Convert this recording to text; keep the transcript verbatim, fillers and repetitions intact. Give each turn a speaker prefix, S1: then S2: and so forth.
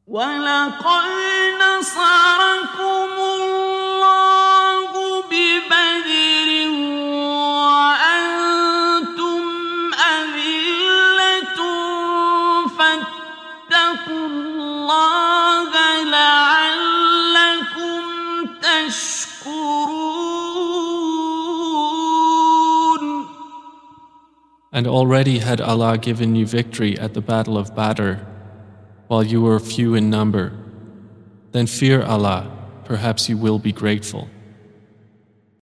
S1: وَلَقَدْ نَصَرَكُمُ اللَّهُ بِبَدْرٍ وَأَنْتُمْ أَذِلَّةٌ فَاتَّقُوا اللَّهَ لَعَلَّكُمْ تَشْكُرُونَ.
S2: And already had Allah given you victory at the Battle of Badr, while you were few in number. Then fear Allah, perhaps you will be grateful.